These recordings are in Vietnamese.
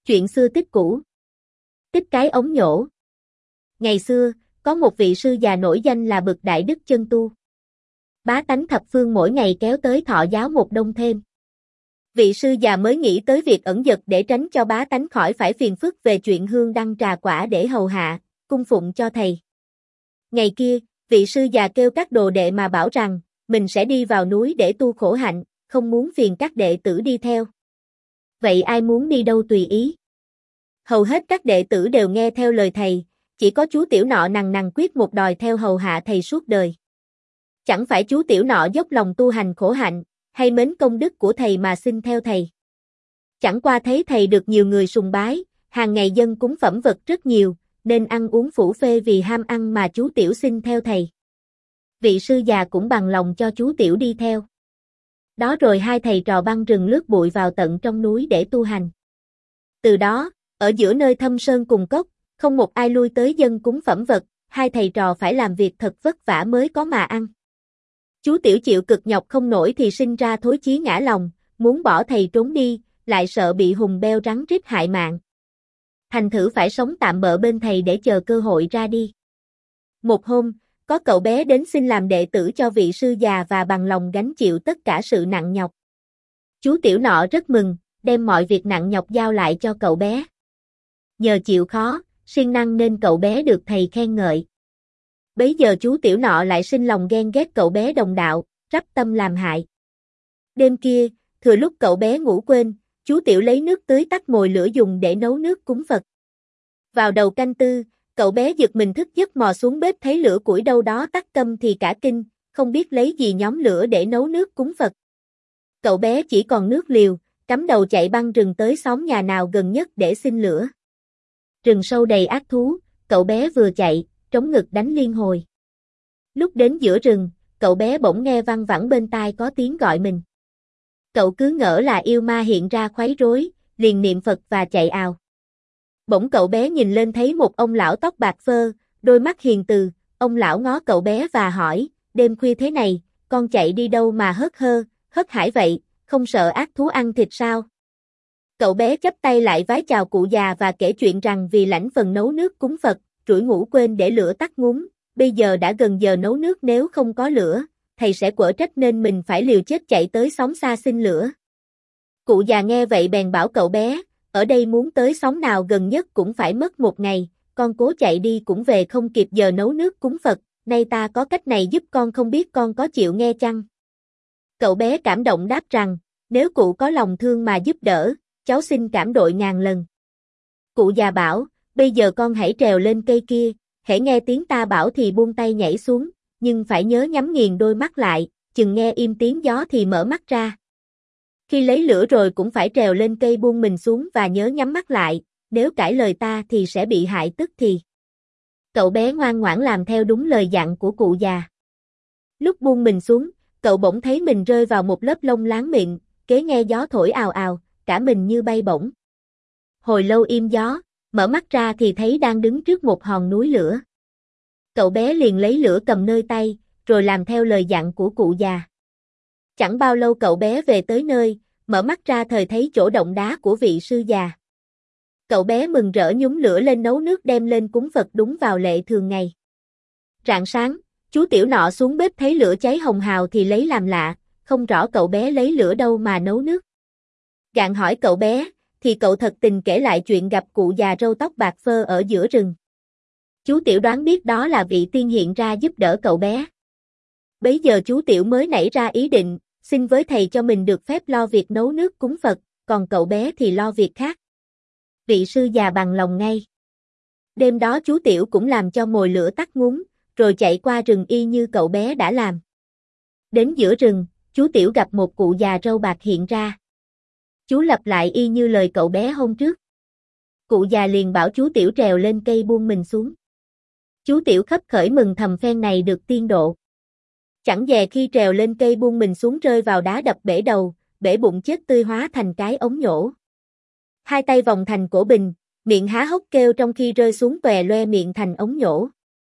Chuyện xưa tích cũ. Tích cái ống nhổ. Ngày xưa, có một vị sư già nổi danh là bậc đại đức chân tu. Bá tánh thập phương mỗi ngày kéo tới thọ giáo một đông thêm. Vị sư già mới nghĩ tới việc ẩn dật để tránh cho bá tánh khỏi phải phiền phức về chuyện hương đăng trà quả để hầu hạ, cung phụng cho thầy. Ngày kia, vị sư già kêu các đồ đệ mà bảo rằng, mình sẽ đi vào núi để tu khổ hạnh, không muốn phiền các đệ tử đi theo. Vậy ai muốn đi đâu tùy ý. Hầu hết các đệ tử đều nghe theo lời thầy, chỉ có chú tiểu nọ nằng nằng quyết một đòi theo hầu hạ thầy suốt đời. Chẳng phải chú tiểu nọ dốc lòng tu hành khổ hạnh, hay mến công đức của thầy mà xin theo thầy. Chẳng qua thấy thầy được nhiều người sùng bái, hàng ngày dân cúng phẩm vật rất nhiều, nên ăn uống phủ phê vì ham ăn mà chú tiểu xin theo thầy. Vị sư già cũng bằng lòng cho chú tiểu đi theo. Đó rồi hai thầy trò băng rừng lướt bụi vào tận trong núi để tu hành. Từ đó, ở giữa nơi thâm sơn cùng cốc, không một ai lui tới dân cúng phẩm vật, hai thầy trò phải làm việc thật vất vả mới có mà ăn. Chú tiểu chịu cực nhọc không nổi thì sinh ra thối chí ngã lòng, muốn bỏ thầy trốn đi, lại sợ bị hùng beo rắn rít hại mạng. Thành thử phải sống tạm bợ bên thầy để chờ cơ hội ra đi. Một hôm, có cậu bé đến xin làm đệ tử cho vị sư già và bằng lòng gánh chịu tất cả sự nặng nhọc. Chú tiểu nọ rất mừng, đem mọi việc nặng nhọc giao lại cho cậu bé. Nhờ chịu khó, siêng năng nên cậu bé được thầy khen ngợi. Bấy giờ chú tiểu nọ lại sinh lòng ghen ghét cậu bé đồng đạo, rắp tâm làm hại. Đêm kia, thừa lúc cậu bé ngủ quên, chú tiểu lấy nước tưới tắt mồi lửa dùng để nấu nước cúng Phật. Vào đầu canh tư, cậu bé giật mình thức giấc mò xuống bếp thấy lửa củi đâu đó tắt câm thì cả kinh, không biết lấy gì nhóm lửa để nấu nước cúng Phật. Cậu bé chỉ còn nước liều, cắm đầu chạy băng rừng tới xóm nhà nào gần nhất để xin lửa. Rừng sâu đầy ác thú, cậu bé vừa chạy, trống ngực đánh liên hồi. Lúc đến giữa rừng, cậu bé bỗng nghe văng vẳng bên tai có tiếng gọi mình. Cậu cứ ngỡ là yêu ma hiện ra quấy rối, liền niệm Phật và chạy ào. Bỗng cậu bé nhìn lên thấy một ông lão tóc bạc phơ, đôi mắt hiền từ, ông lão ngó cậu bé và hỏi, đêm khuya thế này, con chạy đi đâu mà hớt hải vậy, không sợ ác thú ăn thịt sao? Cậu bé chắp tay lại vái chào cụ già và kể chuyện rằng vì lãnh phần nấu nước cúng Phật, trũi ngủ quên để lửa tắt ngúm, bây giờ đã gần giờ nấu nước nếu không có lửa, thầy sẽ quở trách nên mình phải liều chết chạy tới xóm xa xin lửa. Cụ già nghe vậy bèn bảo cậu bé, ở đây muốn tới xóm nào gần nhất cũng phải mất một ngày, con cố chạy đi cũng về không kịp giờ nấu nước cúng Phật, nay ta có cách này giúp con không biết con có chịu nghe chăng? Cậu bé cảm động đáp rằng, nếu cụ có lòng thương mà giúp đỡ, cháu xin cảm đội ngàn lần. Cụ già bảo, bây giờ con hãy trèo lên cây kia, hễ nghe tiếng ta bảo thì buông tay nhảy xuống, nhưng phải nhớ nhắm nghiền đôi mắt lại, chừng nghe im tiếng gió thì mở mắt ra. Khi lấy lửa rồi cũng phải trèo lên cây buông mình xuống và nhớ nhắm mắt lại, nếu cãi lời ta thì sẽ bị hại tức thì. Cậu bé ngoan ngoãn làm theo đúng lời dặn của cụ già. Lúc buông mình xuống, cậu bỗng thấy mình rơi vào một lớp lông láng mịn, kế nghe gió thổi ào ào, cả mình như bay bổng. Hồi lâu im gió, mở mắt ra thì thấy đang đứng trước một hòn núi lửa. Cậu bé liền lấy lửa cầm nơi tay, rồi làm theo lời dặn của cụ già. Chẳng bao lâu cậu bé về tới nơi, mở mắt ra thời thấy chỗ động đá của vị sư già. Cậu bé mừng rỡ nhúng lửa lên nấu nước đem lên cúng Phật đúng vào lệ thường ngày. Rạng sáng, chú tiểu nọ xuống bếp thấy lửa cháy hồng hào thì lấy làm lạ, không rõ cậu bé lấy lửa đâu mà nấu nước. Gạn hỏi cậu bé, thì cậu thật tình kể lại chuyện gặp cụ già râu tóc bạc phơ ở giữa rừng. Chú tiểu đoán biết đó là vị tiên hiện ra giúp đỡ cậu bé. Bấy giờ chú tiểu mới nảy ra ý định, xin với thầy cho mình được phép lo việc nấu nước cúng Phật, còn cậu bé thì lo việc khác. Vị sư già bằng lòng ngay. Đêm đó chú tiểu cũng làm cho mồi lửa tắt ngúm, rồi chạy qua rừng y như cậu bé đã làm. Đến giữa rừng, chú tiểu gặp một cụ già râu bạc hiện ra. Chú lặp lại y như lời cậu bé hôm trước. Cụ già liền bảo chú tiểu trèo lên cây buông mình xuống. Chú tiểu khấp khởi mừng thầm phen này được tiên độ. Chẳng dè khi trèo lên cây buông mình xuống rơi vào đá đập bể đầu, bể bụng chết tươi hóa thành cái ống nhổ. Hai tay vòng thành cổ bình, miệng há hốc kêu trong khi rơi xuống tòe loe miệng thành ống nhổ.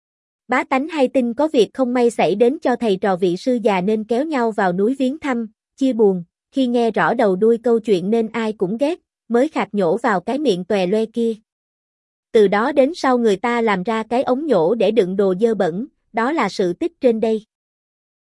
Bá tánh hay tin có việc không may xảy đến cho thầy trò vị sư già nên kéo nhau vào núi viếng thăm, chia buồn, khi nghe rõ đầu đuôi câu chuyện nên ai cũng ghét, mới khạc nhổ vào cái miệng tòe loe kia. Từ đó đến sau người ta làm ra cái ống nhổ để đựng đồ dơ bẩn, đó là sự tích trên đây.